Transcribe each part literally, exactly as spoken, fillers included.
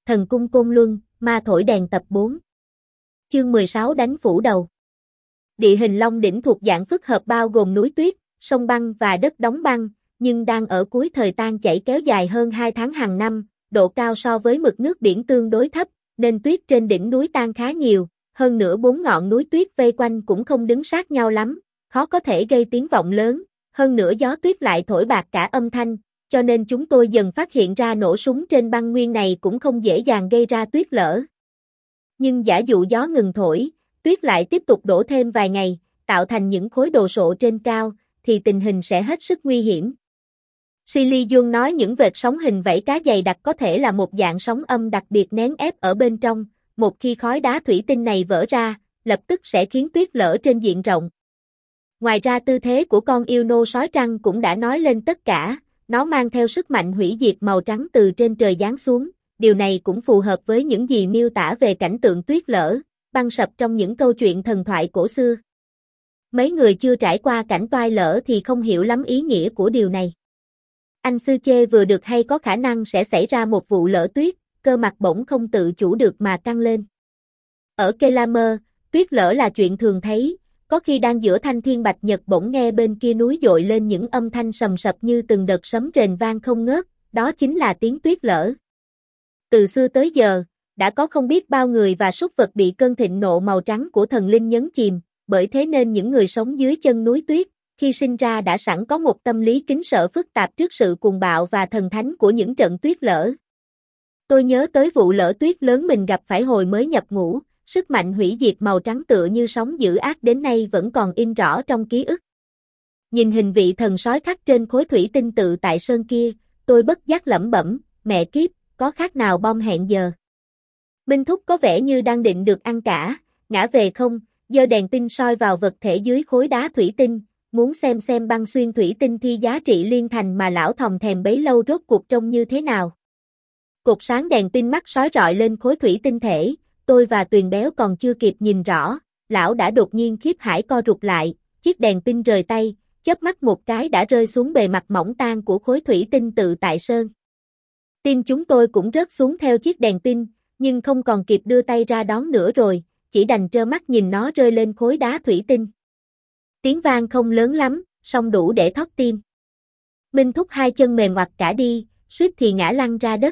Thần cung Côn Luân, ma thổi đèn tập bốn. Chương mười sáu đánh phủ đầu. Địa hình Long Đỉnh thuộc dạng phức hợp bao gồm núi tuyết, sông băng và đất đóng băng, nhưng đang ở cuối thời tan chảy kéo dài hơn hai tháng hàng năm, độ cao so với mực nước biển tương đối thấp, nên tuyết trên đỉnh núi tan khá nhiều, hơn nữa bốn ngọn núi tuyết vây quanh cũng không đứng sát nhau lắm, khó có thể gây tiếng vọng lớn, hơn nữa gió tuyết lại thổi bạc cả âm thanh, cho nên chúng tôi dần phát hiện ra nổ súng trên băng nguyên này cũng không dễ dàng gây ra tuyết lở. Nhưng giả dụ gió ngừng thổi, tuyết lại tiếp tục đổ thêm vài ngày, tạo thành những khối đồ sộ trên cao, thì tình hình sẽ hết sức nguy hiểm. Silly Jun nói những vệt sóng hình vảy cá dày đặc có thể là một dạng sóng âm đặc biệt nén ép ở bên trong, một khi khói đá thủy tinh này vỡ ra, lập tức sẽ khiến tuyết lở trên diện rộng. Ngoài ra tư thế của con yêu nô sói trăng cũng đã nói lên tất cả, nó mang theo sức mạnh hủy diệt màu trắng từ trên trời giáng xuống, điều này cũng phù hợp với những gì miêu tả về cảnh tượng tuyết lở, băng sập trong những câu chuyện thần thoại cổ xưa. Mấy người chưa trải qua cảnh toai lở thì không hiểu lắm ý nghĩa của điều này. Anh Sư Chê vừa được hay có khả năng sẽ xảy ra một vụ lở tuyết, cơ mặt bỗng không tự chủ được mà căng lên. Ở Kelamer, tuyết lở là chuyện thường thấy, có khi đang giữa thanh thiên bạch nhật bỗng nghe bên kia núi dội lên những âm thanh sầm sập như từng đợt sấm rền vang không ngớt, đó chính là tiếng tuyết lở. Từ xưa tới giờ, đã có không biết bao người và súc vật bị cơn thịnh nộ màu trắng của thần linh nhấn chìm, bởi thế nên những người sống dưới chân núi tuyết, khi sinh ra đã sẵn có một tâm lý kính sợ phức tạp trước sự cuồng bạo và thần thánh của những trận tuyết lở. Tôi nhớ tới vụ lở tuyết lớn mình gặp phải hồi mới nhập ngũ, sức mạnh hủy diệt màu trắng tựa như sóng dữ ác đến nay vẫn còn in rõ trong ký ức. Nhìn hình vị thần sói khắc trên khối thủy tinh tự tại sơn kia, tôi bất giác lẩm bẩm, mẹ kiếp, có khác nào bom hẹn giờ. Minh Thúc có vẻ như đang định được ăn cả, ngã về không, giơ đèn pin soi vào vật thể dưới khối đá thủy tinh, muốn xem xem băng xuyên thủy tinh thi giá trị liên thành mà lão thòng thèm bấy lâu rốt cuộc trông như thế nào. Cột sáng đèn pin mắt sói rọi lên khối thủy tinh thể, tôi và Tuyền Béo còn chưa kịp nhìn rõ, lão đã đột nhiên khiếp hải co rụt lại, chiếc đèn pin rời tay, chớp mắt một cái đã rơi xuống bề mặt mỏng tan của khối thủy tinh tự tại sơn. Tim chúng tôi cũng rớt xuống theo chiếc đèn pin, nhưng không còn kịp đưa tay ra đón nữa rồi, chỉ đành trơ mắt nhìn nó rơi lên khối đá thủy tinh. Tiếng vang không lớn lắm, song đủ để thót tim. Minh Thúc hai chân mềm oặt cả đi, suýt thì ngã lăn ra đất.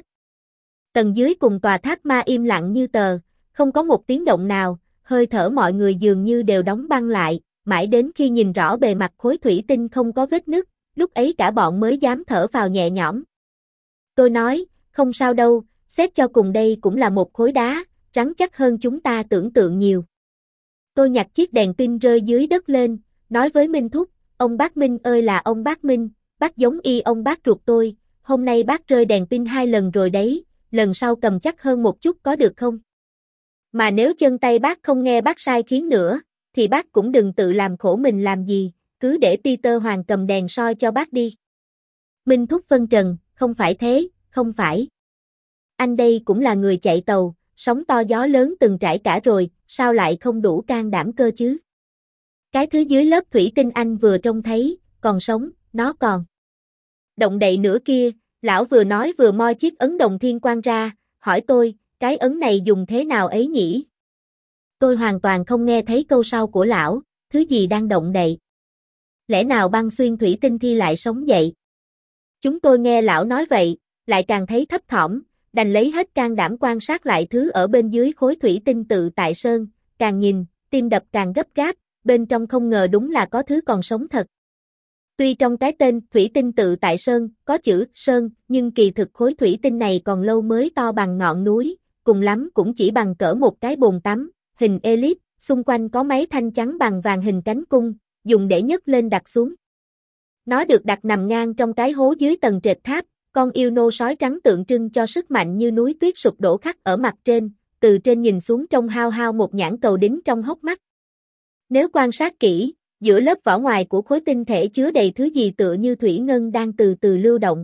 Tầng dưới cùng tòa tháp ma im lặng như tờ, không có một tiếng động nào, hơi thở mọi người dường như đều đóng băng lại, mãi đến khi nhìn rõ bề mặt khối thủy tinh không có vết nứt, lúc ấy cả bọn mới dám thở phào nhẹ nhõm. Tôi nói, không sao đâu, xét cho cùng đây cũng là một khối đá, rắn chắc hơn chúng ta tưởng tượng nhiều. Tôi nhặt chiếc đèn pin rơi dưới đất lên, nói với Minh Thúc, ông bác Minh ơi là ông bác Minh, bác giống y ông bác ruột tôi, hôm nay bác rơi đèn pin hai lần rồi đấy, lần sau cầm chắc hơn một chút có được không? Mà nếu chân tay bác không nghe bác sai khiến nữa, thì bác cũng đừng tự làm khổ mình làm gì, cứ để Peter Hoàng cầm đèn soi cho bác đi. Minh Thúc phân trần, không phải thế, không phải. Anh đây cũng là người chạy tàu, sóng to gió lớn từng trải cả rồi, sao lại không đủ can đảm cơ chứ? Cái thứ dưới lớp thủy tinh anh vừa trông thấy, còn sống, nó còn động đậy nữa kia, lão vừa nói vừa moi chiếc ấn đồng thiên quang ra, hỏi tôi, cái ấn này dùng thế nào ấy nhỉ? Tôi hoàn toàn không nghe thấy câu sau của lão, thứ gì đang động đậy? Lẽ nào băng xuyên thủy tinh thi lại sống dậy? Chúng tôi nghe lão nói vậy, lại càng thấy thấp thỏm, đành lấy hết can đảm quan sát lại thứ ở bên dưới khối thủy tinh tự tại sơn, càng nhìn, tim đập càng gấp gáp, bên trong không ngờ đúng là có thứ còn sống thật. Tuy trong cái tên thủy tinh tự tại sơn có chữ sơn, nhưng kỳ thực khối thủy tinh này còn lâu mới to bằng ngọn núi, cùng lắm cũng chỉ bằng cỡ một cái bồn tắm, hình elip, xung quanh có mấy thanh chắn bằng vàng hình cánh cung, dùng để nhấc lên đặt xuống. Nó được đặt nằm ngang trong cái hố dưới tầng trệt tháp, con yêu nô sói trắng tượng trưng cho sức mạnh như núi tuyết sụp đổ khắc ở mặt trên, từ trên nhìn xuống trông hao hao một nhãn cầu đính trong hốc mắt. Nếu quan sát kỹ, giữa lớp vỏ ngoài của khối tinh thể chứa đầy thứ gì tựa như thủy ngân đang từ từ lưu động.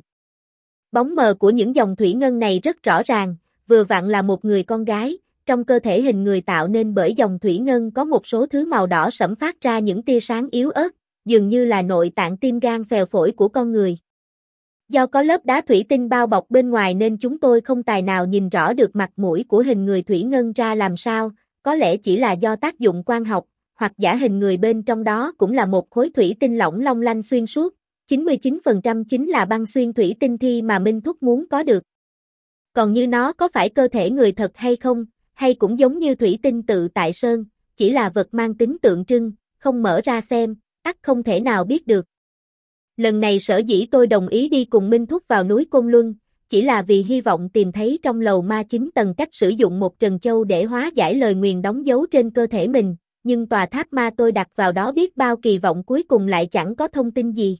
Bóng mờ của những dòng thủy ngân này rất rõ ràng, vừa vặn là một người con gái, trong cơ thể hình người tạo nên bởi dòng thủy ngân có một số thứ màu đỏ sẫm phát ra những tia sáng yếu ớt, dường như là nội tạng tim gan phèo phổi của con người. Do có lớp đá thủy tinh bao bọc bên ngoài nên chúng tôi không tài nào nhìn rõ được mặt mũi của hình người thủy ngân ra làm sao, có lẽ chỉ là do tác dụng quang học, hoặc giả hình người bên trong đó cũng là một khối thủy tinh lỏng long lanh xuyên suốt, chín mươi chín phần trăm chính là băng xuyên thủy tinh thi mà Minh Thúc muốn có được. Còn như nó có phải cơ thể người thật hay không, hay cũng giống như thủy tinh tự tại sơn, chỉ là vật mang tính tượng trưng, không mở ra xem, ắt không thể nào biết được. Lần này sở dĩ tôi đồng ý đi cùng Minh Thúc vào núi Côn Luân, chỉ là vì hy vọng tìm thấy trong lầu ma chín tầng cách sử dụng một trần châu để hóa giải lời nguyền đóng dấu trên cơ thể mình, nhưng tòa tháp ma tôi đặt vào đó biết bao kỳ vọng cuối cùng lại chẳng có thông tin gì.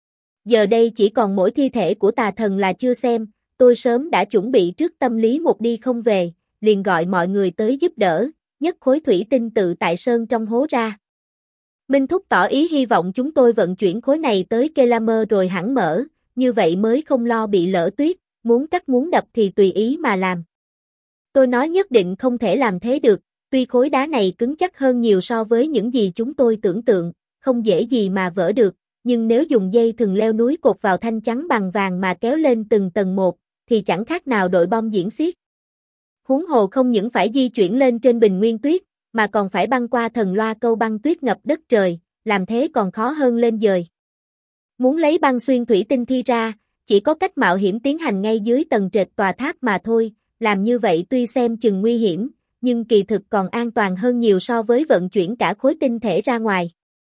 Giờ đây chỉ còn mỗi thi thể của tà thần là chưa xem, tôi sớm đã chuẩn bị trước tâm lý một đi không về, liền gọi mọi người tới giúp đỡ, nhấc khối thủy tinh tự tại sơn trong hố ra. Minh Thúc tỏ ý hy vọng chúng tôi vận chuyển khối này tới Kelamer rồi hẳn mở, như vậy mới không lo bị lỡ tuyết, muốn cắt muốn đập thì tùy ý mà làm. Tôi nói nhất định không thể làm thế được, tuy khối đá này cứng chắc hơn nhiều so với những gì chúng tôi tưởng tượng, không dễ gì mà vỡ được, nhưng nếu dùng dây thừng leo núi cột vào thanh chắn bằng vàng mà kéo lên từng tầng một, thì chẳng khác nào đội bom diễn xiết. Huống hồ không những phải di chuyển lên trên bình nguyên tuyết, mà còn phải băng qua thần loa câu băng tuyết ngập đất trời, làm thế còn khó hơn lên dời. Muốn lấy băng xuyên thủy tinh thi ra, chỉ có cách mạo hiểm tiến hành ngay dưới tầng trệt tòa tháp mà thôi, làm như vậy tuy xem chừng nguy hiểm, nhưng kỳ thực còn an toàn hơn nhiều so với vận chuyển cả khối tinh thể ra ngoài.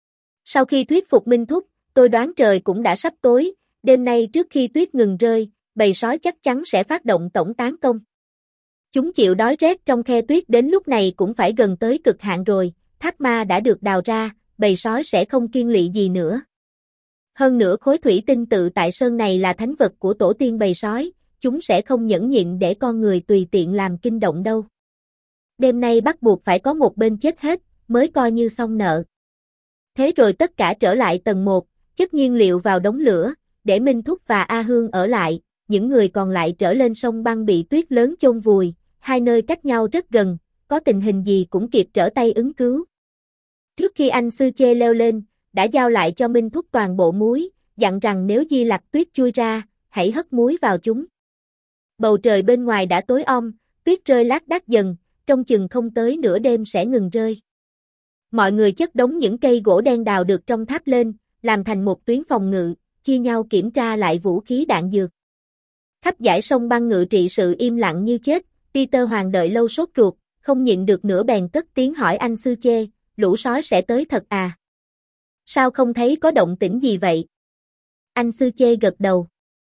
Sau khi thuyết phục Minh Thúc, tôi đoán trời cũng đã sắp tối, đêm nay trước khi tuyết ngừng rơi, bầy sói chắc chắn sẽ phát động tổng tấn công. Chúng chịu đói rét trong khe tuyết đến lúc này cũng phải gần tới cực hạn rồi, tháp ma đã được đào ra, bầy sói sẽ không kiêng lỵ gì nữa. Hơn nữa khối thủy tinh tự tại sơn này là thánh vật của tổ tiên bầy sói, chúng sẽ không nhẫn nhịn để con người tùy tiện làm kinh động đâu. Đêm nay bắt buộc phải có một bên chết hết, mới coi như xong nợ. Thế rồi tất cả trở lại tầng một, chất nhiên liệu vào đống lửa, để Minh Thúc và A Hương ở lại, những người còn lại trở lên sông băng bị tuyết lớn chôn vùi, hai nơi cách nhau rất gần, có tình hình gì cũng kịp trở tay ứng cứu. Trước khi anh Sư Chê leo lên, đã giao lại cho Minh Thúc toàn bộ muối, dặn rằng nếu Di Lặc tuyết chui ra, hãy hất muối vào chúng. Bầu trời bên ngoài đã tối om, tuyết rơi lác đác dần, trông chừng không tới nửa đêm sẽ ngừng rơi. Mọi người chất đống những cây gỗ đen đào được trong tháp lên, làm thành một tuyến phòng ngự, chia nhau kiểm tra lại vũ khí đạn dược. Khắp dải sông băng ngự trị sự im lặng như chết, Peter Hoàng đợi lâu sốt ruột, không nhịn được nữa bèn cất tiếng hỏi anh Sư Chê, lũ sói sẽ tới thật à? Sao không thấy có động tĩnh gì vậy? Anh Sư Chê gật đầu.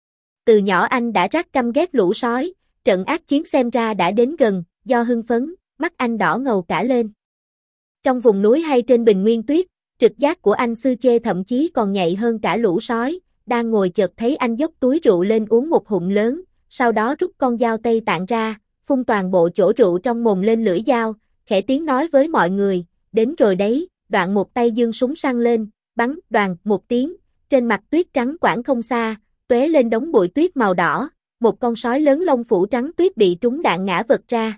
Từ nhỏ anh đã rất căm ghét lũ sói, trận ác chiến xem ra đã đến gần, do hưng phấn, mắt anh đỏ ngầu cả lên. Trong vùng núi hay trên bình nguyên tuyết, trực giác của anh Sư Chê thậm chí còn nhạy hơn cả lũ sói, đang ngồi chợt thấy anh dốc túi rượu lên uống một hụm lớn, sau đó rút con dao Tây Tạng ra, phun toàn bộ chỗ rượu trong mồm lên lưỡi dao, khẽ tiếng nói với mọi người, đến rồi đấy, đoạn một tay giương súng săn lên, bắn, đoàn, một tiếng, trên mặt tuyết trắng quãng không xa, tóe lên đống bụi tuyết màu đỏ, một con sói lớn lông phủ trắng tuyết bị trúng đạn ngã vật ra.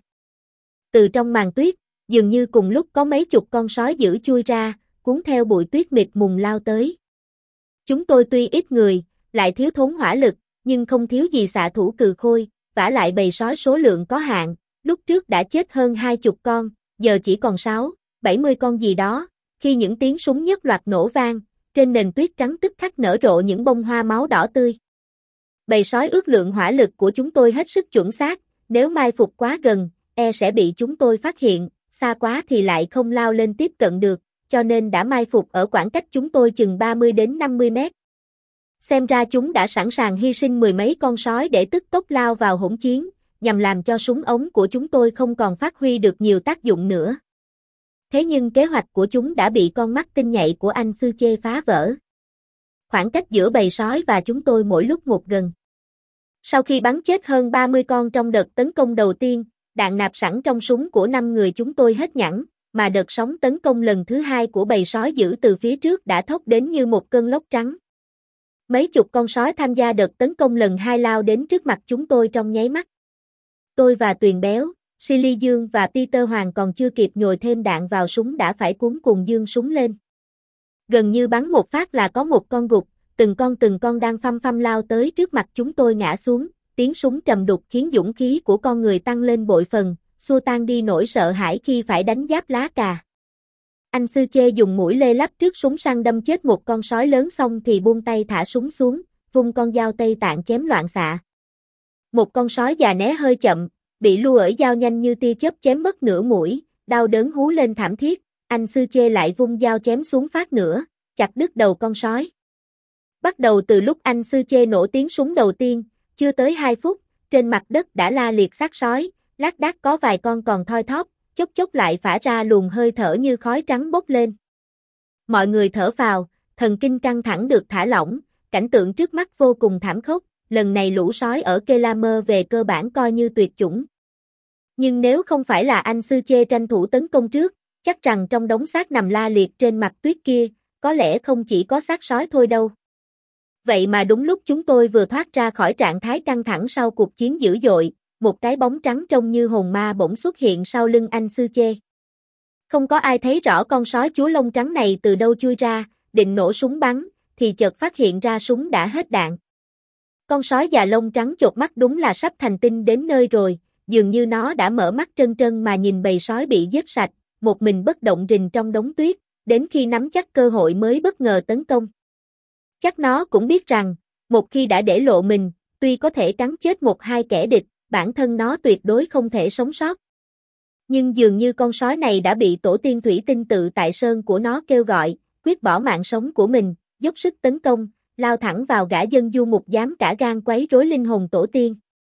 Từ trong màn tuyết, dường như cùng lúc có mấy chục con sói dữ chui ra, cuốn theo bụi tuyết mịt mùng lao tới. Chúng tôi tuy ít người, lại thiếu thốn hỏa lực, nhưng không thiếu gì xạ thủ cừ khôi, vả lại bầy sói số lượng có hạn, lúc trước đã chết hơn hai chục con, giờ chỉ còn sáu, bảy mươi con gì đó, khi những tiếng súng nhất loạt nổ vang, trên nền tuyết trắng tức khắc nở rộ những bông hoa máu đỏ tươi. Bầy sói ước lượng hỏa lực của chúng tôi hết sức chuẩn xác, nếu mai phục quá gần, e sẽ bị chúng tôi phát hiện, xa quá thì lại không lao lên tiếp cận được, cho nên đã mai phục ở khoảng cách chúng tôi chừng ba mươi đến năm mươi mét. Xem ra chúng đã sẵn sàng hy sinh mười mấy con sói để tức tốc lao vào hỗn chiến, nhằm làm cho súng ống của chúng tôi không còn phát huy được nhiều tác dụng nữa. Thế nhưng kế hoạch của chúng đã bị con mắt tinh nhạy của anh Sư Chê phá vỡ. Khoảng cách giữa bầy sói và chúng tôi mỗi lúc một gần. Sau khi bắn chết hơn ba mươi con trong đợt tấn công đầu tiên, đạn nạp sẵn trong súng của năm người chúng tôi hết nhẵn, mà đợt sóng tấn công lần thứ hai của bầy sói dữ từ phía trước đã thốc đến như một cơn lốc trắng. Mấy chục con sói tham gia đợt tấn công lần hai lao đến trước mặt chúng tôi trong nháy mắt. Tôi và Tuyền Béo, Silly Dương và Peter Hoàng còn chưa kịp nhồi thêm đạn vào súng đã phải cuống cuồng giương súng lên. Gần như bắn một phát là có một con gục, từng con từng con đang phăm phăm lao tới trước mặt chúng tôi ngã xuống, tiếng súng trầm đục khiến dũng khí của con người tăng lên bội phần, xua tan đi nỗi sợ hãi khi phải đánh giáp lá cà. Anh Sư Chê dùng mũi lê lắp trước súng săn đâm chết một con sói lớn xong thì buông tay thả súng xuống, vung con dao Tây Tạng chém loạn xạ. Một con sói già né hơi chậm, bị lưu ởi dao nhanh như tia chớp chém mất nửa mũi, đau đớn hú lên thảm thiết, anh Sư Chê lại vung dao chém xuống phát nữa, chặt đứt đầu con sói. Bắt đầu từ lúc anh Sư Chê nổ tiếng súng đầu tiên, chưa tới hai phút, trên mặt đất đã la liệt xác sói, lác đác có vài con còn thoi thóp, chốc chốc lại phả ra luồng hơi thở như khói trắng bốc lên. Mọi người thở phào, thần kinh căng thẳng được thả lỏng, cảnh tượng trước mắt vô cùng thảm khốc, lần này lũ sói ở Kelamer về cơ bản coi như tuyệt chủng. Nhưng nếu không phải là anh Sư Chê tranh thủ tấn công trước, chắc rằng trong đống xác nằm la liệt trên mặt tuyết kia, có lẽ không chỉ có xác sói thôi đâu. Vậy mà đúng lúc chúng tôi vừa thoát ra khỏi trạng thái căng thẳng sau cuộc chiến dữ dội, một cái bóng trắng trông như hồn ma bỗng xuất hiện sau lưng anh Sư Chê. Không có ai thấy rõ con sói chúa lông trắng này từ đâu chui ra, định nổ súng bắn, thì chợt phát hiện ra súng đã hết đạn. Con sói già lông trắng chột mắt đúng là sắp thành tinh đến nơi rồi, dường như nó đã mở mắt trân trân mà nhìn bầy sói bị giết sạch, một mình bất động rình trong đống tuyết, đến khi nắm chắc cơ hội mới bất ngờ tấn công. Chắc nó cũng biết rằng, một khi đã để lộ mình, tuy có thể cắn chết một hai kẻ địch, bản thân nó tuyệt đối không thể sống sót. Nhưng dường như con sói này đã bị tổ tiên thủy tinh tự tại sơn của nó kêu gọi, quyết bỏ mạng sống của mình, dốc sức tấn công, lao thẳng vào gã dân du mục dám cả gan quấy rối linh hồn tổ tiên.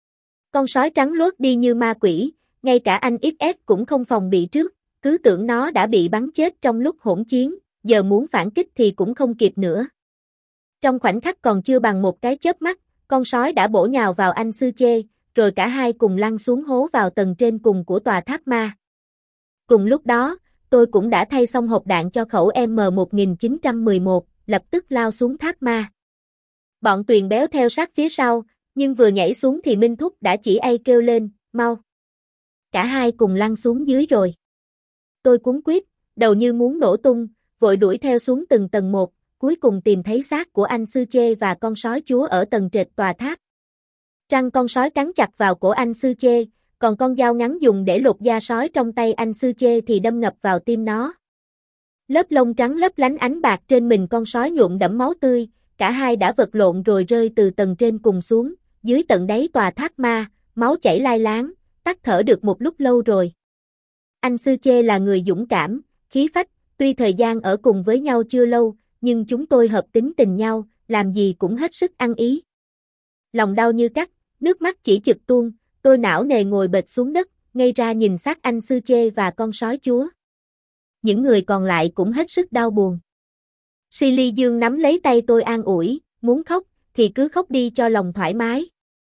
Con sói trắng luốt đi như ma quỷ, ngay cả anh ích ép cũng không phòng bị trước, cứ tưởng nó đã bị bắn chết trong lúc hỗn chiến, giờ muốn phản kích thì cũng không kịp nữa. Trong khoảnh khắc còn chưa bằng một cái chớp mắt, con sói đã bổ nhào vào anh Sư Chê, rồi cả hai cùng lăn xuống hố vào tầng trên cùng của tòa tháp ma. Cùng lúc đó, tôi cũng đã thay xong hộp đạn cho khẩu M một nghìn chín trăm mười một, lập tức lao xuống tháp ma. Bọn Tuyền Béo theo sát phía sau, nhưng vừa nhảy xuống thì Minh Thúc đã chỉ ai kêu lên, mau. Cả hai cùng lăn xuống dưới rồi. Tôi cuống quýt, đầu như muốn nổ tung, vội đuổi theo xuống từng tầng một, cuối cùng tìm thấy xác của anh Sư Chê và con sói chúa ở tầng trệt tòa tháp. Răng con sói cắn chặt vào cổ anh Sư Chê, còn con dao ngắn dùng để lột da sói trong tay anh Sư Chê thì đâm ngập vào tim nó. Lớp lông trắng lấp lánh ánh bạc trên mình con sói nhuộm đẫm máu tươi, cả hai đã vật lộn rồi rơi từ tầng trên cùng xuống, dưới tận đáy tòa tháp ma, máu chảy lai láng, tắt thở được một lúc lâu rồi. Anh Sư Chê là người dũng cảm, khí phách, tuy thời gian ở cùng với nhau chưa lâu, nhưng chúng tôi hợp tính tình nhau, làm gì cũng hết sức ăn ý. Lòng đau như cắt, nước mắt chỉ chực tuôn, tôi não nề ngồi bệt xuống đất, ngây ra nhìn xác anh Sư Chê và con sói chúa. Những người còn lại cũng hết sức đau buồn. Silly Dương nắm lấy tay tôi an ủi, muốn khóc, thì cứ khóc đi cho lòng thoải mái.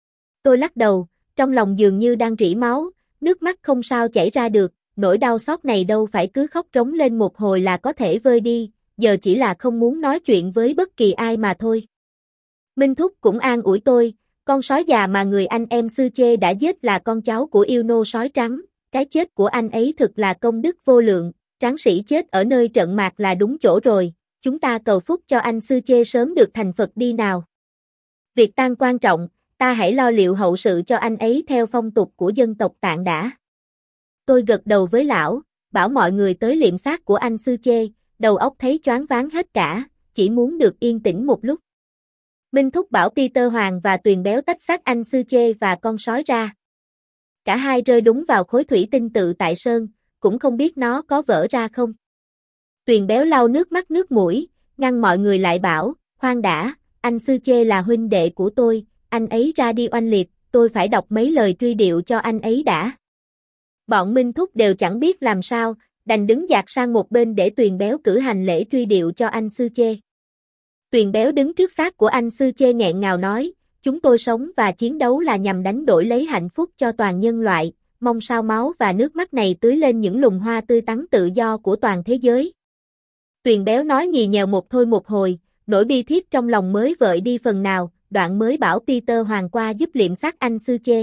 Tôi lắc đầu, trong lòng dường như đang rỉ máu, nước mắt không sao chảy ra được, nỗi đau xót này đâu phải cứ khóc trống lên một hồi là có thể vơi đi, giờ chỉ là không muốn nói chuyện với bất kỳ ai mà thôi. Minh Thúc cũng an ủi tôi, con sói già mà người anh em Sư Chê đã giết là con cháu của yêu nô sói trắng, cái chết của anh ấy thực là công đức vô lượng, tráng sĩ chết ở nơi trận mạc là đúng chỗ rồi, chúng ta cầu phúc cho anh Sư Chê sớm được thành Phật đi nào. Việc tang quan trọng, ta hãy lo liệu hậu sự cho anh ấy theo phong tục của dân tộc Tạng đã. Tôi gật đầu với lão, bảo mọi người tới liệm xác của anh Sư Chê, đầu óc thấy choáng váng hết cả, chỉ muốn được yên tĩnh một lúc. Minh Thúc bảo Peter Hoàng và Tuyền Béo tách xác anh Sư Chê và con sói ra. Cả hai rơi đúng vào khối thủy tinh tự tại sơn, cũng không biết nó có vỡ ra không. Tuyền Béo lau nước mắt nước mũi, ngăn mọi người lại bảo, khoan đã, anh Sư Chê là huynh đệ của tôi, anh ấy ra đi oanh liệt, tôi phải đọc mấy lời truy điệu cho anh ấy đã. Bọn Minh Thúc đều chẳng biết làm sao, đành đứng dạt sang một bên để Tuyền Béo cử hành lễ truy điệu cho anh Sư Chê. Tuyền Béo đứng trước xác của anh Sư Chê nghẹn ngào nói, chúng tôi sống và chiến đấu là nhằm đánh đổi lấy hạnh phúc cho toàn nhân loại, mong sao máu và nước mắt này tưới lên những lùm hoa tươi tắn tự do của toàn thế giới. Tuyền Béo nói nhì nhèo một thôi một hồi, nỗi bi thiết trong lòng mới vợi đi phần nào, đoạn mới bảo Peter Hoàng qua giúp liệm xác anh Sư Chê.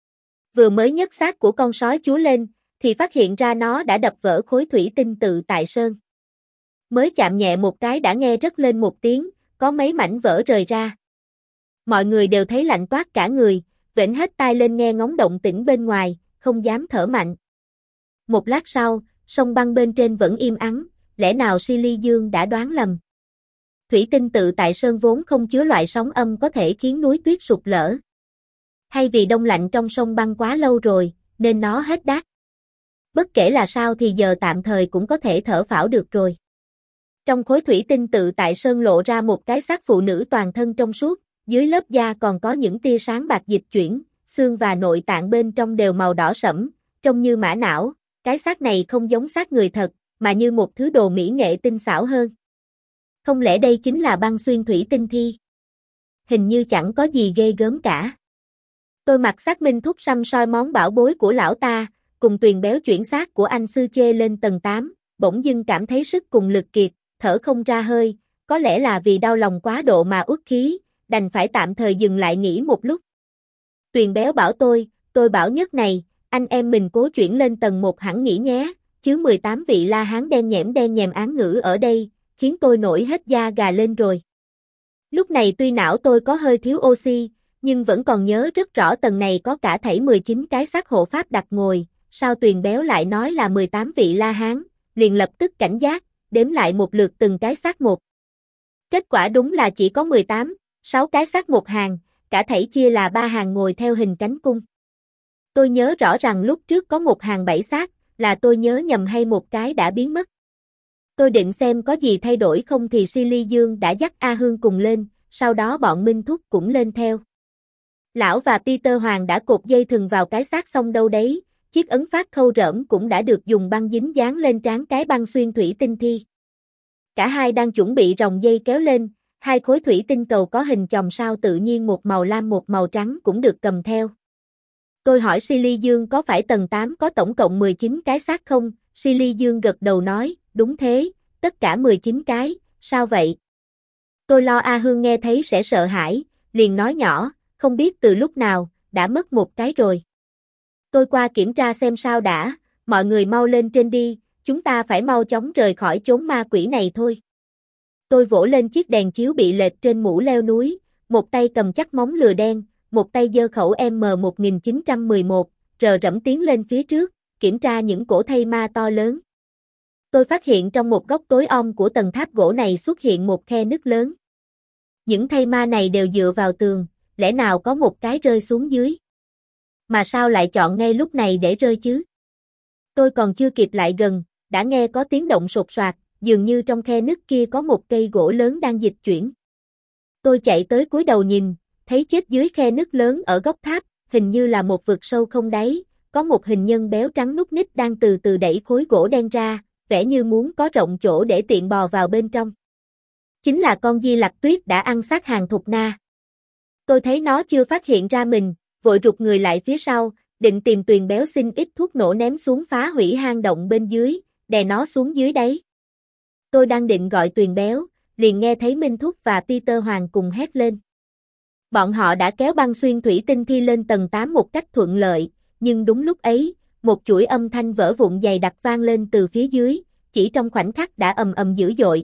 Vừa mới nhấc xác của con sói chúa lên, thì phát hiện ra nó đã đập vỡ khối thủy tinh tự tại sơn. Mới chạm nhẹ một cái đã nghe rất lên một tiếng, có mấy mảnh vỡ rời ra. Mọi người đều thấy lạnh toát cả người, vểnh hết tai lên nghe ngóng động tĩnh bên ngoài, không dám thở mạnh. Một lát sau, sông băng bên trên vẫn im ắng, lẽ nào Silly Dương đã đoán lầm. Thủy tinh tự tại sơn vốn không chứa loại sóng âm có thể khiến núi tuyết sụp lở. Hay vì đông lạnh trong sông băng quá lâu rồi, nên nó hết đát. Bất kể là sao thì giờ tạm thời cũng có thể thở phào được rồi. Trong khối thủy tinh tự tại sơn lộ ra một cái xác phụ nữ toàn thân trong suốt, dưới lớp da còn có những tia sáng bạc dịch chuyển, xương và nội tạng bên trong đều màu đỏ sẫm, trông như mã não. Cái xác này không giống xác người thật, mà như một thứ đồ mỹ nghệ tinh xảo hơn. Không lẽ đây chính là băng xuyên thủy tinh thi? Hình như chẳng có gì ghê gớm cả. Tôi mặc xác Minh Thúc săm soi món bảo bối của lão ta, cùng Tuyền Béo chuyển xác của anh Sư Chê lên tầng tám, bỗng dưng cảm thấy sức cùng lực kiệt, thở không ra hơi, có lẽ là vì đau lòng quá độ mà uất khí, đành phải tạm thời dừng lại nghỉ một lúc. Tuyền Béo bảo tôi, tôi bảo Nhất này, anh em mình cố chuyển lên tầng một hẳn nghỉ nhé, chứ mười tám vị La Hán đen nhẽm đen nhèm án ngữ ở đây, khiến tôi nổi hết da gà lên rồi. Lúc này tuy não tôi có hơi thiếu oxy, nhưng vẫn còn nhớ rất rõ tầng này có cả thảy mười chín cái xác hộ pháp đặt ngồi, sao Tuyền Béo lại nói là mười tám vị La Hán, liền lập tức cảnh giác, đếm lại một lượt từng cái xác một. Kết quả đúng là chỉ có mười tám, sáu cái xác một hàng, cả thảy chia là ba hàng ngồi theo hình cánh cung. Tôi nhớ rõ rằng lúc trước có một hàng bảy xác, là tôi nhớ nhầm hay một cái đã biến mất. Tôi định xem có gì thay đổi không thì Silly Dương đã dắt A Hương cùng lên, sau đó bọn Minh Thúc cũng lên theo. Lão và Peter Hoàng đã cột dây thừng vào cái xác xong đâu đấy, chiếc ấn phát khâu rỡm cũng đã được dùng băng dính dán lên trán cái băng xuyên thủy tinh thi. Cả hai đang chuẩn bị ròng dây kéo lên, hai khối thủy tinh cầu có hình chòm sao tự nhiên một màu lam một màu trắng cũng được cầm theo. Tôi hỏi Silly Dương có phải tầng tám có tổng cộng mười chín cái xác không? Silly Dương gật đầu nói, đúng thế, tất cả mười chín cái, sao vậy? Tôi lo A Hương nghe thấy sẽ sợ hãi, liền nói nhỏ, không biết từ lúc nào, đã mất một cái rồi. Tôi qua kiểm tra xem sao đã, mọi người mau lên trên đi, chúng ta phải mau chóng rời khỏi chốn ma quỷ này thôi. Tôi vỗ lên chiếc đèn chiếu bị lệch trên mũ leo núi, một tay cầm chắc móng lừa đen, một tay giơ khẩu M một nghìn chín trăm mười một, rờ rẫm tiến lên phía trước, kiểm tra những cổ thây ma to lớn. Tôi phát hiện trong một góc tối om của tầng tháp gỗ này xuất hiện một khe nứt lớn. Những thây ma này đều dựa vào tường, lẽ nào có một cái rơi xuống dưới? Mà sao lại chọn ngay lúc này để rơi chứ? Tôi còn chưa kịp lại gần, đã nghe có tiếng động sột soạt, dường như trong khe nứt kia có một cây gỗ lớn đang dịch chuyển. Tôi chạy tới cúi đầu nhìn, thấy chết dưới khe nứt lớn ở góc tháp, hình như là một vực sâu không đáy, có một hình nhân béo trắng núp ních đang từ từ đẩy khối gỗ đen ra, vẻ như muốn có rộng chỗ để tiện bò vào bên trong. Chính là con Di Lặc Tuyết đã ăn xác Hàng Thục Na. Tôi thấy nó chưa phát hiện ra mình, vội rụt người lại phía sau, định tìm Tuyền Béo xin ít thuốc nổ ném xuống phá hủy hang động bên dưới, đè nó xuống dưới đấy. Tôi đang định gọi Tuyền Béo, liền nghe thấy Minh Thúc và Peter Hoàng cùng hét lên. Bọn họ đã kéo băng xuyên thủy tinh thi lên tầng tám một cách thuận lợi, nhưng đúng lúc ấy, một chuỗi âm thanh vỡ vụn dày đặc vang lên từ phía dưới, chỉ trong khoảnh khắc đã ầm ầm dữ dội.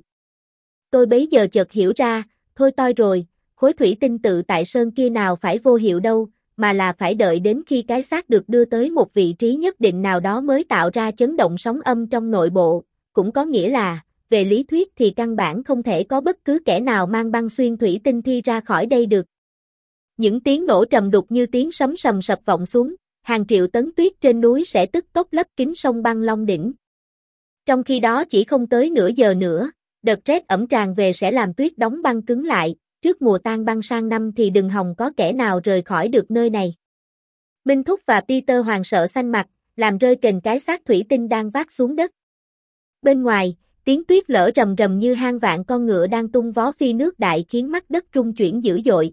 Tôi bấy giờ chợt hiểu ra, thôi toi rồi, khối thủy tinh tự tại sơn kia nào phải vô hiệu đâu, mà là phải đợi đến khi cái xác được đưa tới một vị trí nhất định nào đó mới tạo ra chấn động sóng âm trong nội bộ, cũng có nghĩa là, về lý thuyết thì căn bản không thể có bất cứ kẻ nào mang băng xuyên thủy tinh thi ra khỏi đây được. Những tiếng nổ trầm đục như tiếng sấm sầm sập vọng xuống, hàng triệu tấn tuyết trên núi sẽ tức tốc lấp kín sông băng Long Đỉnh. Trong khi đó chỉ không tới nửa giờ nữa, đợt rét ẩm tràn về sẽ làm tuyết đóng băng cứng lại, trước mùa tan băng sang năm thì đừng hòng có kẻ nào rời khỏi được nơi này. Minh Thúc và Peter Hoàng sợ xanh mặt, làm rơi kềnh cái xác thủy tinh đang vác xuống đất. Bên ngoài, tiếng tuyết lở rầm rầm như hang vạn con ngựa đang tung vó phi nước đại khiến mắt đất rung chuyển dữ dội.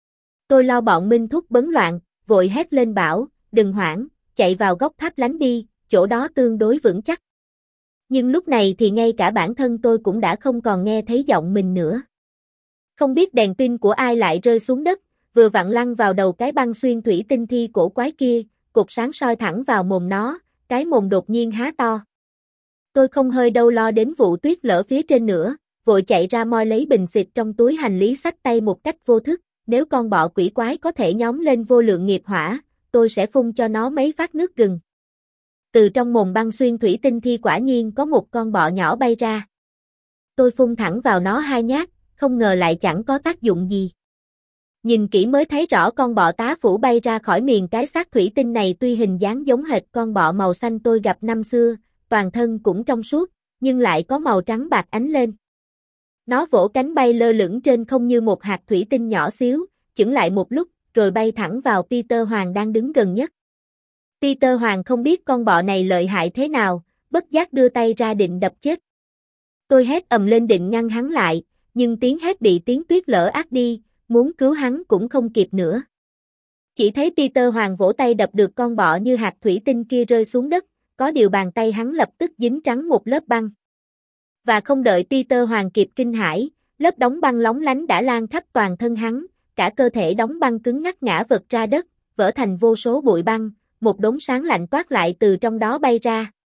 Tôi lo bọn Minh Thúc bấn loạn, vội hét lên bảo, đừng hoảng, chạy vào góc tháp lánh đi, chỗ đó tương đối vững chắc. Nhưng lúc này thì ngay cả bản thân tôi cũng đã không còn nghe thấy giọng mình nữa. Không biết đèn pin của ai lại rơi xuống đất, vừa vặn lăn vào đầu cái băng xuyên thủy tinh thi cổ quái kia, cột sáng soi thẳng vào mồm nó, cái mồm đột nhiên há to. Tôi không hơi đâu lo đến vụ tuyết lở phía trên nữa, vội chạy ra moi lấy bình xịt trong túi hành lý xách tay một cách vô thức, nếu con bọ quỷ quái có thể nhóm lên vô lượng nghiệp hỏa, tôi sẽ phun cho nó mấy phát nước gừng. Từ trong mồm băng xuyên thủy tinh thi quả nhiên có một con bọ nhỏ bay ra. Tôi phun thẳng vào nó hai nhát, không ngờ lại chẳng có tác dụng gì. Nhìn kỹ mới thấy rõ con bọ tá phủ bay ra khỏi miền cái xác thủy tinh này tuy hình dáng giống hệt con bọ màu xanh tôi gặp năm xưa, toàn thân cũng trong suốt, nhưng lại có màu trắng bạc ánh lên. Nó vỗ cánh bay lơ lửng trên không như một hạt thủy tinh nhỏ xíu, chững lại một lúc, rồi bay thẳng vào Peter Hoàng đang đứng gần nhất. Peter Hoàng không biết con bọ này lợi hại thế nào, bất giác đưa tay ra định đập chết. Tôi hét ầm lên định ngăn hắn lại, nhưng tiếng hét bị tiếng tuyết lở át đi, muốn cứu hắn cũng không kịp nữa. Chỉ thấy Peter Hoàng vỗ tay đập được con bọ như hạt thủy tinh kia rơi xuống đất, có điều bàn tay hắn lập tức dính trắng một lớp băng. Và không đợi Peter Hoàng kịp kinh hãi, lớp đóng băng lóng lánh đã lan khắp toàn thân hắn, cả cơ thể đóng băng cứng ngắc ngã vật ra đất, vỡ thành vô số bụi băng, một đốm sáng lạnh toát lại từ trong đó bay ra.